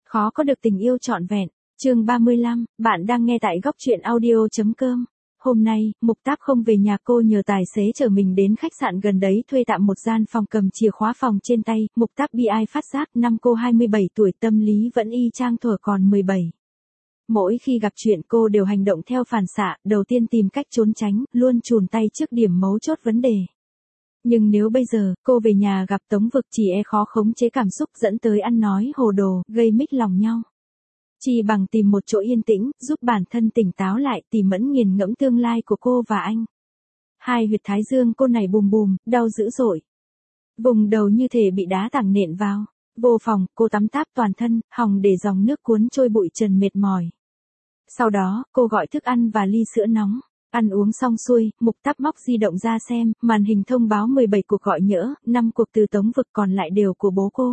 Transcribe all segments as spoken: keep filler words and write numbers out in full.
Khó có được tình yêu trọn vẹn. Chương ba mươi lăm, bạn đang nghe tại góc truyện audio.com. Hôm nay, Mục Táp không về nhà, cô nhờ tài xế chở mình đến khách sạn gần đấy thuê tạm một gian phòng, cầm chìa khóa phòng trên tay. Mục Táp bi ai phát giác năm cô hai mươi bảy tuổi, tâm lý vẫn y chang thuở còn mười bảy. Mỗi khi gặp chuyện cô đều hành động theo phản xạ, đầu tiên tìm cách trốn tránh, luôn chùn tay trước điểm mấu chốt vấn đề. Nhưng nếu bây giờ, cô về nhà gặp Tống Vực, chỉ e khó khống chế cảm xúc dẫn tới ăn nói hồ đồ, gây mích lòng nhau. Chỉ bằng tìm một chỗ yên tĩnh, giúp bản thân tỉnh táo lại, tỉ mẫn nghiền ngẫm tương lai của cô và anh. Hai huyệt thái dương cô này bùm bùm, đau dữ dội. Vùng đầu như thể bị đá tảng nện vào. Vô phòng, cô tắm táp toàn thân, hòng để dòng nước cuốn trôi bụi trần mệt mỏi. Sau đó, cô gọi thức ăn và ly sữa nóng. Ăn uống xong xuôi, Mục Táp móc di động ra xem, màn hình thông báo mười bảy cuộc gọi nhỡ, năm cuộc từ Tống Vực, còn lại đều của bố cô.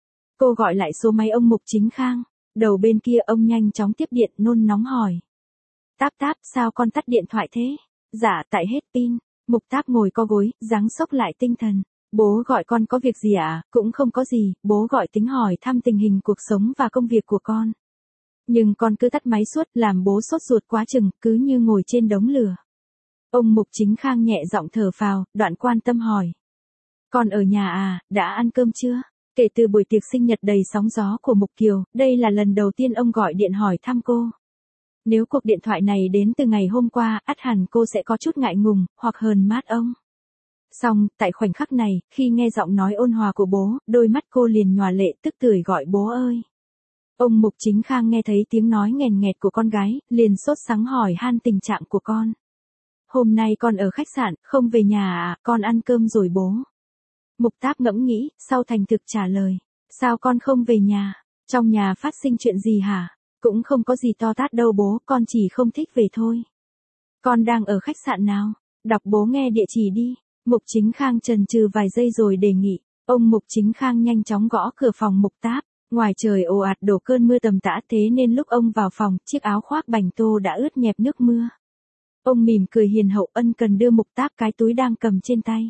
Cô gọi lại số máy ông Mục Chính Khang. Đầu bên kia ông nhanh chóng tiếp điện, nôn nóng hỏi. Táp Táp, sao con tắt điện thoại thế? Dạ, tại hết pin. Mục Táp ngồi co gối, giáng sốc lại tinh thần. Bố gọi con có việc gì ạ? À? Cũng không có gì, bố gọi tính hỏi thăm tình hình cuộc sống và công việc của con. Nhưng con cứ tắt máy suốt, làm bố sốt ruột quá chừng, cứ như ngồi trên đống lửa. Ông Mục Chính Khang nhẹ giọng thở phào, đoạn quan tâm hỏi. Con ở nhà à, đã ăn cơm chưa? Kể từ buổi tiệc sinh nhật đầy sóng gió của Mục Kiều, đây là lần đầu tiên ông gọi điện hỏi thăm cô. Nếu cuộc điện thoại này đến từ ngày hôm qua, ắt hẳn cô sẽ có chút ngại ngùng, hoặc hờn mát ông. Song, tại khoảnh khắc này, khi nghe giọng nói ôn hòa của bố, đôi mắt cô liền nhòa lệ, tức tưởi gọi bố ơi. Ông Mục Chính Khang nghe thấy tiếng nói nghèn nghẹt của con gái, liền sốt sắng hỏi han tình trạng của con. Hôm nay con ở khách sạn, không về nhà à, con ăn cơm rồi bố. Mục Táp ngẫm nghĩ, sau thành thực trả lời. Sao con không về nhà? Trong nhà phát sinh chuyện gì hả? Cũng không có gì to tát đâu bố, con chỉ không thích về thôi. Con đang ở khách sạn nào? Đọc bố nghe địa chỉ đi. Mục Chính Khang chần chừ vài giây rồi đề nghị. Ông Mục Chính Khang nhanh chóng gõ cửa phòng Mục Táp. Ngoài trời ồ ạt đổ cơn mưa tầm tã, thế nên lúc ông vào phòng, chiếc áo khoác bành tô đã ướt nhẹp nước mưa. Ông mỉm cười hiền hậu ân cần đưa Mục Táp cái túi đang cầm trên tay.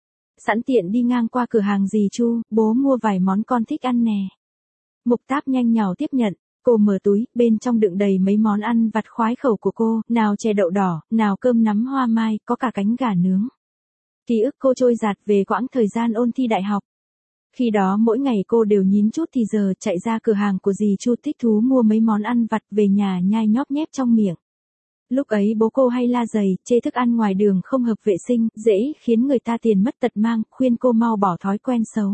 Sẵn tiện đi ngang qua cửa hàng dì Chu, bố mua vài món con thích ăn nè. Mục Táp nhanh nhảu tiếp nhận, cô mở túi, bên trong đựng đầy mấy món ăn vặt khoái khẩu của cô, nào chè đậu đỏ, nào cơm nắm hoa mai, có cả cánh gà nướng. Ký ức cô trôi dạt về quãng thời gian ôn thi đại học. Khi đó mỗi ngày cô đều nhín chút thì giờ chạy ra cửa hàng của dì Chu thích thú mua mấy món ăn vặt về nhà nhai nhóp nhép trong miệng. Lúc ấy bố cô hay la dày, chê thức ăn ngoài đường không hợp vệ sinh, dễ khiến người ta tiền mất tật mang, khuyên cô mau bỏ thói quen xấu.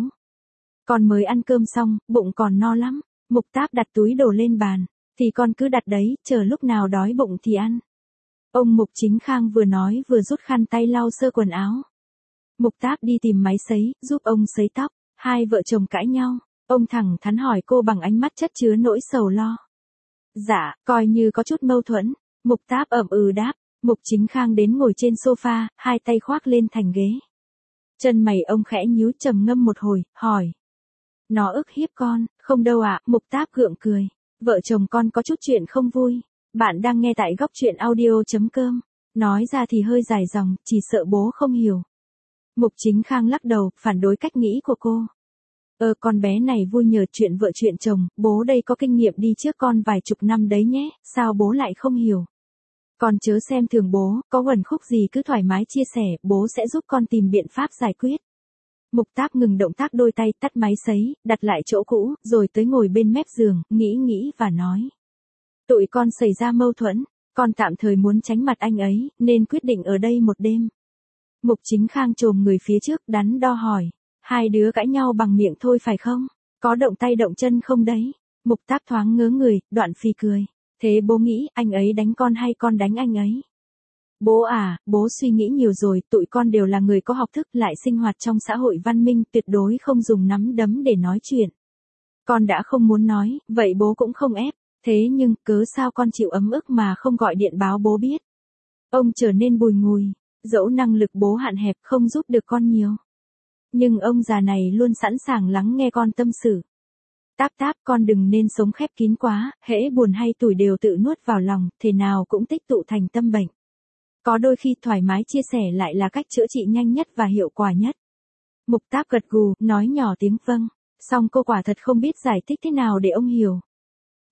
Con mới ăn cơm xong, bụng còn no lắm. Mục Táp đặt túi đồ lên bàn. Thì con cứ đặt đấy, chờ lúc nào đói bụng thì ăn. Ông Mục Chính Khang vừa nói vừa rút khăn tay lau sơ quần áo. Mục Táp đi tìm máy sấy, giúp ông sấy tóc. Hai vợ chồng cãi nhau. Ông thẳng thắn hỏi cô bằng ánh mắt chất chứa nỗi sầu lo. Dạ, coi như có chút mâu thuẫn. Mục Táp ậm ừ đáp. Mục Chính Khang đến ngồi trên sofa, hai tay khoác lên thành ghế. Chân mày ông khẽ nhíu, trầm ngâm một hồi, hỏi. Nó ức hiếp con, không đâu ạ. Mục Táp gượng cười. Vợ chồng con có chút chuyện không vui. Bạn đang nghe tại góc truyện audio.com. Nói ra thì hơi dài dòng, chỉ sợ bố không hiểu. Mục Chính Khang lắc đầu, phản đối cách nghĩ của cô. Ờ con bé này vui nhờ chuyện vợ chuyện chồng, bố đây có kinh nghiệm đi trước con vài chục năm đấy nhé, sao bố lại không hiểu. Con chớ xem thường bố, có quẩn khúc gì cứ thoải mái chia sẻ, bố sẽ giúp con tìm biện pháp giải quyết. Mục Táp ngừng động tác đôi tay, tắt máy sấy, đặt lại chỗ cũ, rồi tới ngồi bên mép giường, nghĩ nghĩ và nói. Tụi con xảy ra mâu thuẫn, con tạm thời muốn tránh mặt anh ấy, nên quyết định ở đây một đêm. Mục Chính Khang chồm người phía trước, đắn đo hỏi. Hai đứa cãi nhau bằng miệng thôi phải không? Có động tay động chân không đấy? Mục Táp thoáng ngớ người, đoạn phì cười. Thế bố nghĩ anh ấy đánh con hay con đánh anh ấy? Bố à, bố suy nghĩ nhiều rồi, tụi con đều là người có học thức, lại sinh hoạt trong xã hội văn minh, tuyệt đối không dùng nắm đấm để nói chuyện. Con đã không muốn nói, vậy bố cũng không ép. Thế nhưng, cớ sao con chịu ấm ức mà không gọi điện báo bố biết? Ông trở nên bùi ngùi. Dẫu năng lực bố hạn hẹp không giúp được con nhiều. Nhưng ông già này luôn sẵn sàng lắng nghe con tâm sự. Táp Táp, con đừng nên sống khép kín quá, hễ buồn hay tủi đều tự nuốt vào lòng, thế nào cũng tích tụ thành tâm bệnh. Có đôi khi thoải mái chia sẻ lại là cách chữa trị nhanh nhất và hiệu quả nhất. Mục Táp gật gù, nói nhỏ tiếng vâng. Song cô quả thật không biết giải thích thế nào để ông hiểu.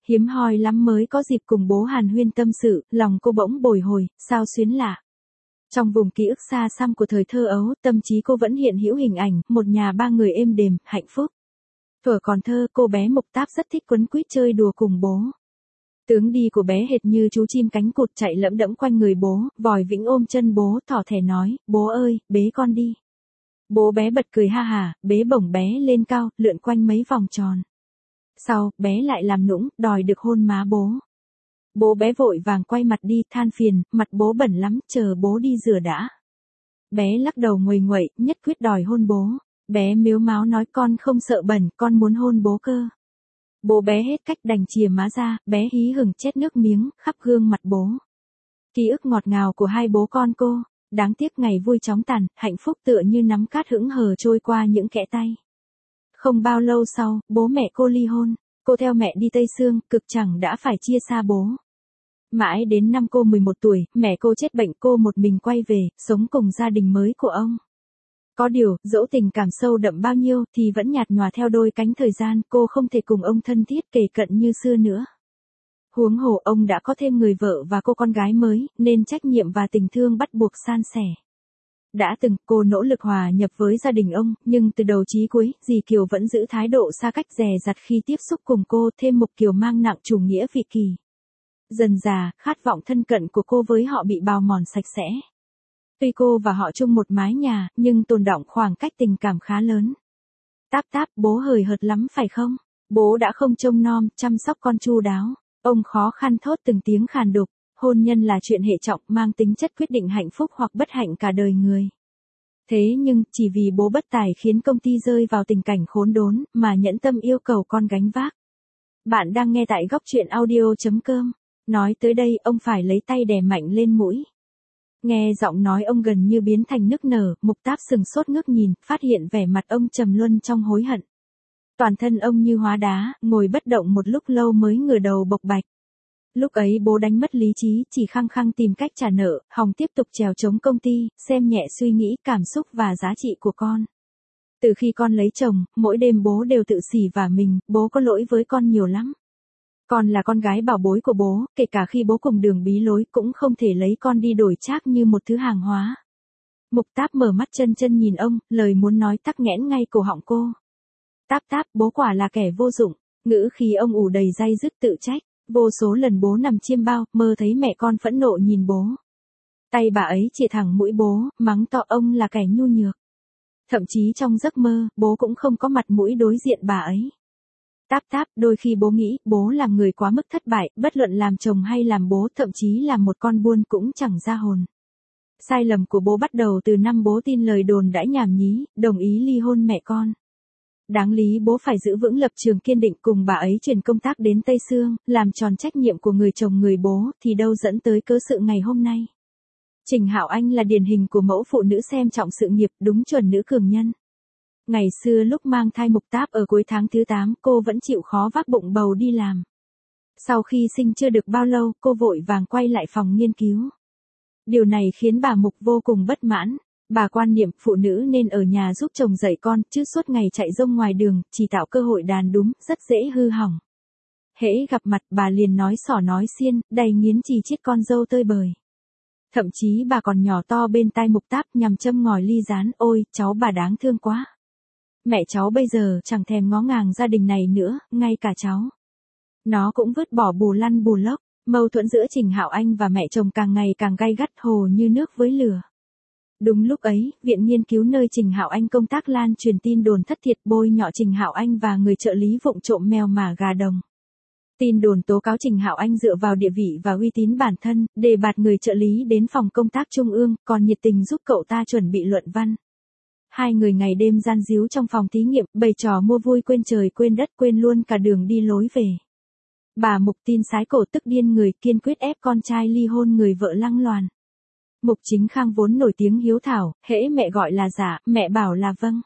Hiếm hoi lắm mới có dịp cùng bố hàn huyên tâm sự, lòng cô bỗng bồi hồi, sao xuyến lạ. Trong vùng ký ức xa xăm của thời thơ ấu, tâm trí cô vẫn hiện hữu hình ảnh, một nhà ba người êm đềm, hạnh phúc. Thuở còn thơ, cô bé Mục Táp rất thích quấn quýt chơi đùa cùng bố. Tướng đi của bé hệt như chú chim cánh cụt chạy lẫm đẫm quanh người bố, vòi vĩnh ôm chân bố, thỏ thẻ nói, bố ơi, bế con đi. Bố bé bật cười ha hả, bế bổng bé lên cao, lượn quanh mấy vòng tròn. Sau, bé lại làm nũng, đòi được hôn má bố. Bố bé vội vàng quay mặt đi, than phiền, mặt bố bẩn lắm, chờ bố đi rửa đã. Bé lắc đầu nguầy nguậy, nhất quyết đòi hôn bố. Bé mếu máo nói con không sợ bẩn, con muốn hôn bố cơ. Bố bé hết cách đành chìa má ra, bé hí hửng chét nước miếng, khắp gương mặt bố. Ký ức ngọt ngào của hai bố con cô, đáng tiếc ngày vui chóng tàn, hạnh phúc tựa như nắm cát hững hờ trôi qua những kẽ tay. Không bao lâu sau, bố mẹ cô ly hôn, cô theo mẹ đi Tây Sương, cực chẳng đã phải chia xa bố. Mãi đến năm cô mười một tuổi, mẹ cô chết bệnh, cô một mình quay về, sống cùng gia đình mới của ông. Có điều, dẫu tình cảm sâu đậm bao nhiêu thì vẫn nhạt nhòa theo đôi cánh thời gian, cô không thể cùng ông thân thiết kề cận như xưa nữa. Huống hồ ông đã có thêm người vợ và cô con gái mới, nên trách nhiệm và tình thương bắt buộc san sẻ. Đã từng, cô nỗ lực hòa nhập với gia đình ông, nhưng từ đầu chí cuối, dì Kiều vẫn giữ thái độ xa cách dè dặt khi tiếp xúc cùng cô, thêm Mục Kiều mang nặng chủ nghĩa vị kỳ. Dần dà, khát vọng thân cận của cô với họ bị bào mòn sạch sẽ. Tuy cô và họ chung một mái nhà, nhưng tồn đọng khoảng cách tình cảm khá lớn. Táp táp, bố hời hợt lắm phải không? Bố đã không trông nom, chăm sóc con chu đáo. Ông khó khăn thốt từng tiếng khàn đục. Hôn nhân là chuyện hệ trọng, mang tính chất quyết định hạnh phúc hoặc bất hạnh cả đời người. Thế nhưng, chỉ vì bố bất tài khiến công ty rơi vào tình cảnh khốn đốn, mà nhẫn tâm yêu cầu con gánh vác. Bạn đang nghe tại góc truyện audio chấm com. Nói tới đây, ông phải lấy tay đè mạnh lên mũi. Nghe giọng nói ông gần như biến thành nức nở, Mục Táp sừng sốt ngước nhìn, phát hiện vẻ mặt ông trầm luân trong hối hận. Toàn thân ông như hóa đá, ngồi bất động một lúc lâu mới ngửa đầu bộc bạch. Lúc ấy bố đánh mất lý trí, chỉ khăng khăng tìm cách trả nợ, hòng tiếp tục trèo chống công ty, xem nhẹ suy nghĩ, cảm xúc và giá trị của con. Từ khi con lấy chồng, mỗi đêm bố đều tự xỉ vả mình, bố có lỗi với con nhiều lắm. Con là con gái bảo bối của bố, kể cả khi bố cùng đường bí lối cũng không thể lấy con đi đổi trác như một thứ hàng hóa. Mục Táp mở mắt chân chân nhìn ông, lời muốn nói tắc nghẽn ngay cổ họng cô. Táp táp, bố quả là kẻ vô dụng, ngữ khí ông ủ đầy day dứt tự trách. Vô số lần bố nằm chiêm bao, mơ thấy mẹ con phẫn nộ nhìn bố. Tay bà ấy chĩa thẳng mũi bố, mắng to ông là kẻ nhu nhược. Thậm chí trong giấc mơ, bố cũng không có mặt mũi đối diện bà ấy. Táp táp, đôi khi bố nghĩ, bố là người quá mức thất bại, bất luận làm chồng hay làm bố, thậm chí là một con buôn cũng chẳng ra hồn. Sai lầm của bố bắt đầu từ năm bố tin lời đồn đãi nhảm nhí, đồng ý ly hôn mẹ con. Đáng lý bố phải giữ vững lập trường kiên định cùng bà ấy chuyển công tác đến Tây Sương, làm tròn trách nhiệm của người chồng người bố, thì đâu dẫn tới cớ sự ngày hôm nay. Trình Hạo Anh là điển hình của mẫu phụ nữ xem trọng sự nghiệp, đúng chuẩn nữ cường nhân. Ngày xưa lúc mang thai Mục Táp ở cuối tháng thứ tám, cô vẫn chịu khó vác bụng bầu đi làm. Sau khi sinh chưa được bao lâu, cô vội vàng quay lại phòng nghiên cứu. Điều này khiến bà Mục vô cùng bất mãn. Bà quan niệm phụ nữ nên ở nhà giúp chồng dạy con, chứ suốt ngày chạy rông ngoài đường, chỉ tạo cơ hội đàn đúm, rất dễ hư hỏng. Hễ gặp mặt bà liền nói xỏ nói xiên, đầy nghiến chỉ chiết con dâu tơi bời. Thậm chí bà còn nhỏ to bên tai Mục Táp nhằm châm ngòi ly gián, ôi, cháu bà đáng thương quá. Mẹ cháu bây giờ chẳng thèm ngó ngàng gia đình này nữa, ngay cả cháu. Nó cũng vứt bỏ bù lăn bù lốc, mâu thuẫn giữa Trình Hạo Anh và mẹ chồng càng ngày càng gay gắt hồ như nước với lửa. Đúng lúc ấy, viện nghiên cứu nơi Trình Hạo Anh công tác lan truyền tin đồn thất thiệt bôi nhọ Trình Hạo Anh và người trợ lý vụng trộm mèo mả gà đồng. Tin đồn tố cáo Trình Hạo Anh dựa vào địa vị và uy tín bản thân, đề bạt người trợ lý đến phòng công tác trung ương, còn nhiệt tình giúp cậu ta chuẩn bị luận văn. Hai người ngày đêm gian díu trong phòng thí nghiệm, bày trò mua vui quên trời quên đất, quên luôn cả đường đi lối về. Bà Mục tin sái cổ tức điên người, kiên quyết ép con trai ly hôn người vợ lăng loàn. Mục Chính Khang vốn nổi tiếng hiếu thảo, hễ mẹ gọi là dạ, mẹ bảo là vâng.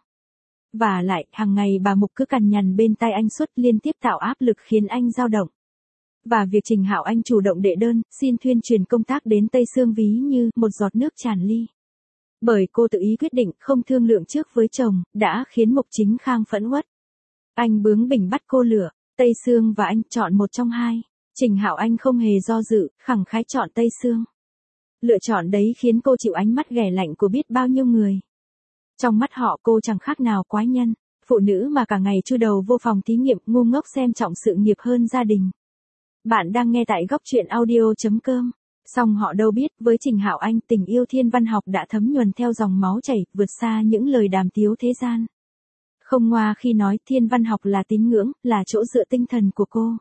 Và lại, hàng ngày bà Mục cứ cằn nhằn bên tai anh suốt, liên tiếp tạo áp lực khiến anh dao động. Và việc Trình Hạo Anh chủ động đệ đơn, xin thuyên truyền công tác đến Tây Sương ví như một giọt nước tràn ly. Bởi cô tự ý quyết định, không thương lượng trước với chồng, đã khiến Mục Chính Khang phẫn uất. Anh bướng bỉnh bắt cô lửa. Tây Sương và anh, chọn một trong hai. Trình Hạo Anh không hề do dự, khẳng khái chọn Tây Sương. Lựa chọn đấy khiến cô chịu ánh mắt ghẻ lạnh của biết bao nhiêu người. Trong mắt họ cô chẳng khác nào quái nhân, phụ nữ mà cả ngày chui đầu vô phòng thí nghiệm, ngu ngốc xem trọng sự nghiệp hơn gia đình. Bạn đang nghe tại góc truyện audio.com. Song họ đâu biết, với Trình Hạo Anh, tình yêu thiên văn học đã thấm nhuần theo dòng máu chảy, vượt xa những lời đàm tiếu thế gian. Không ngoa khi nói thiên văn học là tín ngưỡng, là chỗ dựa tinh thần của cô.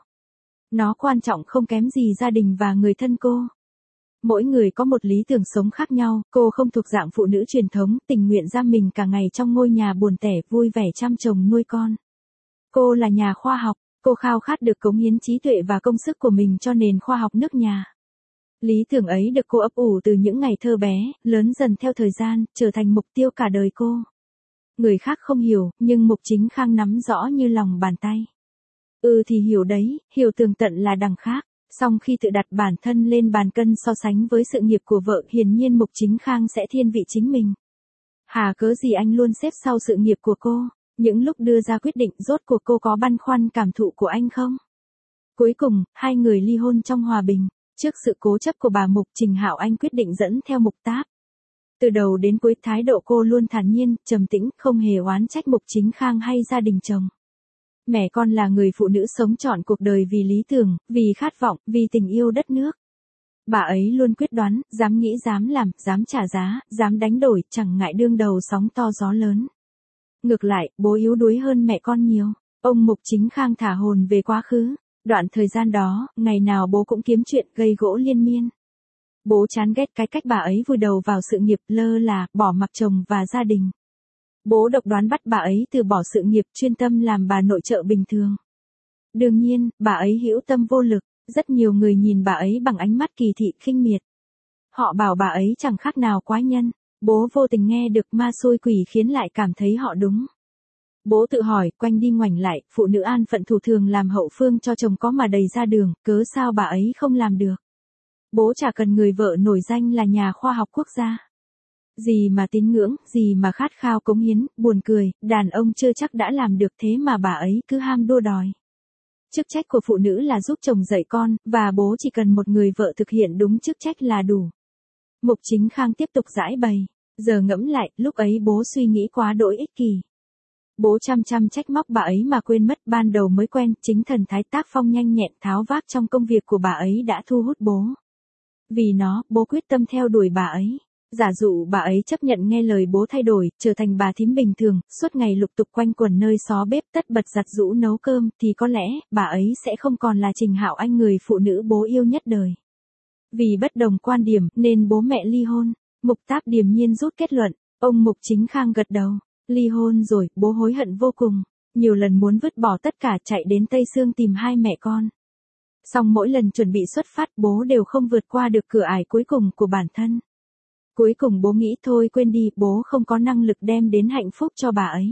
Nó quan trọng không kém gì gia đình và người thân cô. Mỗi người có một lý tưởng sống khác nhau, cô không thuộc dạng phụ nữ truyền thống, tình nguyện giam mình cả ngày trong ngôi nhà buồn tẻ, vui vẻ chăm chồng nuôi con. Cô là nhà khoa học, cô khao khát được cống hiến trí tuệ và công sức của mình cho nền khoa học nước nhà. Lý tưởng ấy được cô ấp ủ từ những ngày thơ bé, lớn dần theo thời gian, trở thành mục tiêu cả đời cô. Người khác không hiểu, nhưng Mục Chính Khang nắm rõ như lòng bàn tay. Ừ thì hiểu đấy, hiểu tường tận là đằng khác. Song khi tự đặt bản thân lên bàn cân so sánh với sự nghiệp của vợ, hiển nhiên Mục Chính Khang sẽ thiên vị chính mình. Hà cớ gì anh luôn xếp sau sự nghiệp của cô? Những lúc đưa ra quyết định, rốt cuộc cô có băn khoăn cảm thụ của anh không? Cuối cùng, hai người ly hôn trong hòa bình. Trước sự cố chấp của bà Mục, Trình Hạo Anh quyết định dẫn theo Mục Táp. Từ đầu đến cuối, thái độ cô luôn thản nhiên, trầm tĩnh, không hề oán trách Mục Chính Khang hay gia đình chồng. Mẹ con là người phụ nữ sống trọn cuộc đời vì lý tưởng, vì khát vọng, vì tình yêu đất nước. Bà ấy luôn quyết đoán, dám nghĩ dám làm, dám trả giá, dám đánh đổi, chẳng ngại đương đầu sóng to gió lớn. Ngược lại, bố yếu đuối hơn mẹ con nhiều. Ông Mục Chính Khang thả hồn về quá khứ. Đoạn thời gian đó, ngày nào bố cũng kiếm chuyện gây gỗ liên miên. Bố chán ghét cái cách bà ấy vùi đầu vào sự nghiệp, lơ là, bỏ mặc chồng và gia đình. Bố độc đoán bắt bà ấy từ bỏ sự nghiệp, chuyên tâm làm bà nội trợ bình thường. Đương nhiên, bà ấy hữu tâm vô lực, rất nhiều người nhìn bà ấy bằng ánh mắt kỳ thị khinh miệt. Họ bảo bà ấy chẳng khác nào quái nhân. Bố vô tình nghe được ma xui quỷ khiến lại cảm thấy họ đúng. Bố tự hỏi, quanh đi ngoảnh lại, phụ nữ an phận thủ thường làm hậu phương cho chồng có mà đầy ra đường, cớ sao bà ấy không làm được. Bố chả cần người vợ nổi danh là nhà khoa học quốc gia. Gì mà tín ngưỡng, gì mà khát khao cống hiến, buồn cười, đàn ông chưa chắc đã làm được, thế mà bà ấy cứ ham đua đòi. Chức trách của phụ nữ là giúp chồng dạy con, và bố chỉ cần một người vợ thực hiện đúng chức trách là đủ. Mục Chính Khang tiếp tục giải bày. Giờ ngẫm lại, lúc ấy bố suy nghĩ quá đỗi ích kỷ. Bố chăm chăm trách móc bà ấy mà quên mất ban đầu mới quen, chính thần thái tác phong nhanh nhẹn tháo vát trong công việc của bà ấy đã thu hút bố. Vì nó, bố quyết tâm theo đuổi bà ấy. Giả dụ bà ấy chấp nhận nghe lời bố thay đổi, trở thành bà thím bình thường, suốt ngày lục tục quanh quẩn nơi xó bếp tất bật giặt giũ nấu cơm, thì có lẽ, bà ấy sẽ không còn là Trình Hạo Anh người phụ nữ bố yêu nhất đời. Vì bất đồng quan điểm, nên bố mẹ ly hôn. Mục Táp điềm nhiên rút kết luận, ông Mục Chính Khang gật đầu. Ly hôn rồi, bố hối hận vô cùng. Nhiều lần muốn vứt bỏ tất cả chạy đến Tây Sương tìm hai mẹ con. Song mỗi lần chuẩn bị xuất phát, bố đều không vượt qua được cửa ải cuối cùng của bản thân. Cuối cùng bố nghĩ thôi quên đi, bố không có năng lực đem đến hạnh phúc cho bà ấy.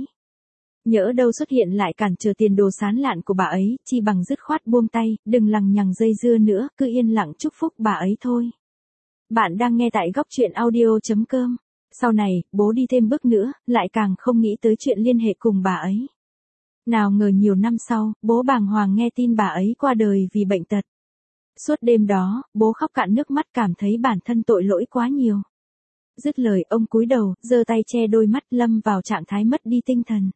Nhỡ đâu xuất hiện lại cản trở tiền đồ sán lạn của bà ấy, chi bằng dứt khoát buông tay, đừng lằng nhằng dây dưa nữa, cứ yên lặng chúc phúc bà ấy thôi. Bạn đang nghe tại góc truyện audio.com. Sau này, bố đi thêm bước nữa, lại càng không nghĩ tới chuyện liên hệ cùng bà ấy. Nào ngờ nhiều năm sau, bố bàng hoàng nghe tin bà ấy qua đời vì bệnh tật. Suốt đêm đó, bố khóc cạn nước mắt cảm thấy bản thân tội lỗi quá nhiều. Dứt lời ông cúi đầu, giơ tay che đôi mắt lâm vào trạng thái mất đi tinh thần.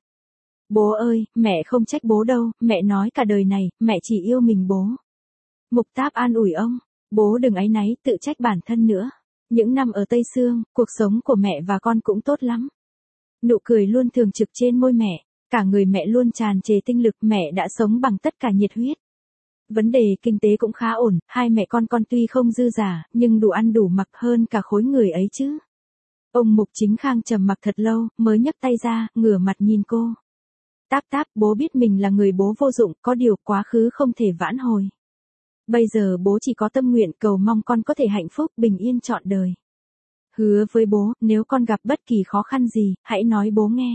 Bố ơi, mẹ không trách bố đâu, mẹ nói cả đời này, mẹ chỉ yêu mình bố. Mục Táp an ủi ông, bố đừng áy náy, tự trách bản thân nữa. Những năm ở Tây Sương, cuộc sống của mẹ và con cũng tốt lắm. Nụ cười luôn thường trực trên môi mẹ, cả người mẹ luôn tràn trề tinh lực, mẹ đã sống bằng tất cả nhiệt huyết. Vấn đề kinh tế cũng khá ổn, hai mẹ con con tuy không dư giả, nhưng đủ ăn đủ mặc hơn cả khối người ấy chứ. Ông Mục Chính Khang trầm mặc thật lâu, mới nhấc tay ra, ngửa mặt nhìn cô. Táp Táp, bố biết mình là người bố vô dụng, có điều quá khứ không thể vãn hồi. Bây giờ bố chỉ có tâm nguyện cầu mong con có thể hạnh phúc, bình yên trọn đời. Hứa với bố, nếu con gặp bất kỳ khó khăn gì, hãy nói bố nghe.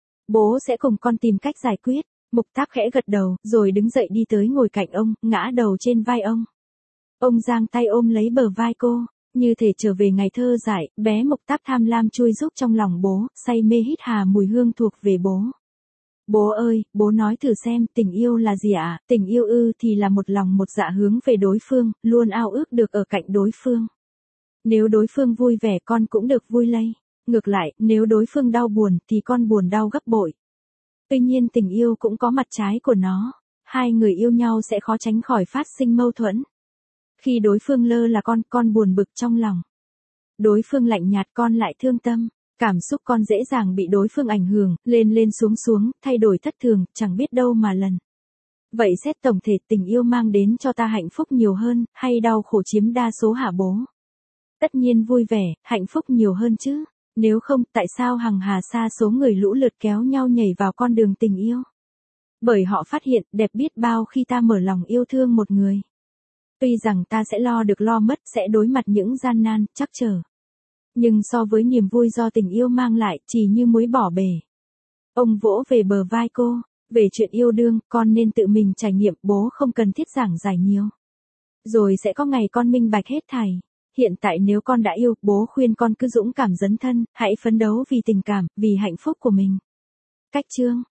Bố sẽ cùng con tìm cách giải quyết. Mục Táp khẽ gật đầu, rồi đứng dậy đi tới ngồi cạnh ông, ngã đầu trên vai ông. Ông giang tay ôm lấy bờ vai cô, như thể trở về ngày thơ dại, bé Mục Táp tham lam chui rúc trong lòng bố, say mê hít hà mùi hương thuộc về bố. Bố ơi, bố nói thử xem, tình yêu là gì ạ? À? Tình yêu ư thì là một lòng một dạ hướng về đối phương, luôn ao ước được ở cạnh đối phương. Nếu đối phương vui vẻ con cũng được vui lây. Ngược lại, nếu đối phương đau buồn thì con buồn đau gấp bội. Tuy nhiên tình yêu cũng có mặt trái của nó. Hai người yêu nhau sẽ khó tránh khỏi phát sinh mâu thuẫn. Khi đối phương lơ là con, con buồn bực trong lòng. Đối phương lạnh nhạt con lại thương tâm. Cảm xúc con dễ dàng bị đối phương ảnh hưởng, lên lên xuống xuống, thay đổi thất thường, chẳng biết đâu mà lần. Vậy xét tổng thể tình yêu mang đến cho ta hạnh phúc nhiều hơn, hay đau khổ chiếm đa số hả bố? Tất nhiên vui vẻ, hạnh phúc nhiều hơn chứ. Nếu không, tại sao hằng hà sa số người lũ lượt kéo nhau nhảy vào con đường tình yêu? Bởi họ phát hiện đẹp biết bao khi ta mở lòng yêu thương một người. Tuy rằng ta sẽ lo được lo mất, sẽ đối mặt những gian nan, trắc trở. Nhưng so với niềm vui do tình yêu mang lại, chỉ như muối bỏ bể. Ông vỗ về bờ vai cô, về chuyện yêu đương, con nên tự mình trải nghiệm, bố không cần thiết giảng giải nhiều. Rồi sẽ có ngày con minh bạch hết thảy. Hiện tại nếu con đã yêu, bố khuyên con cứ dũng cảm dấn thân, hãy phấn đấu vì tình cảm, vì hạnh phúc của mình. Cách chương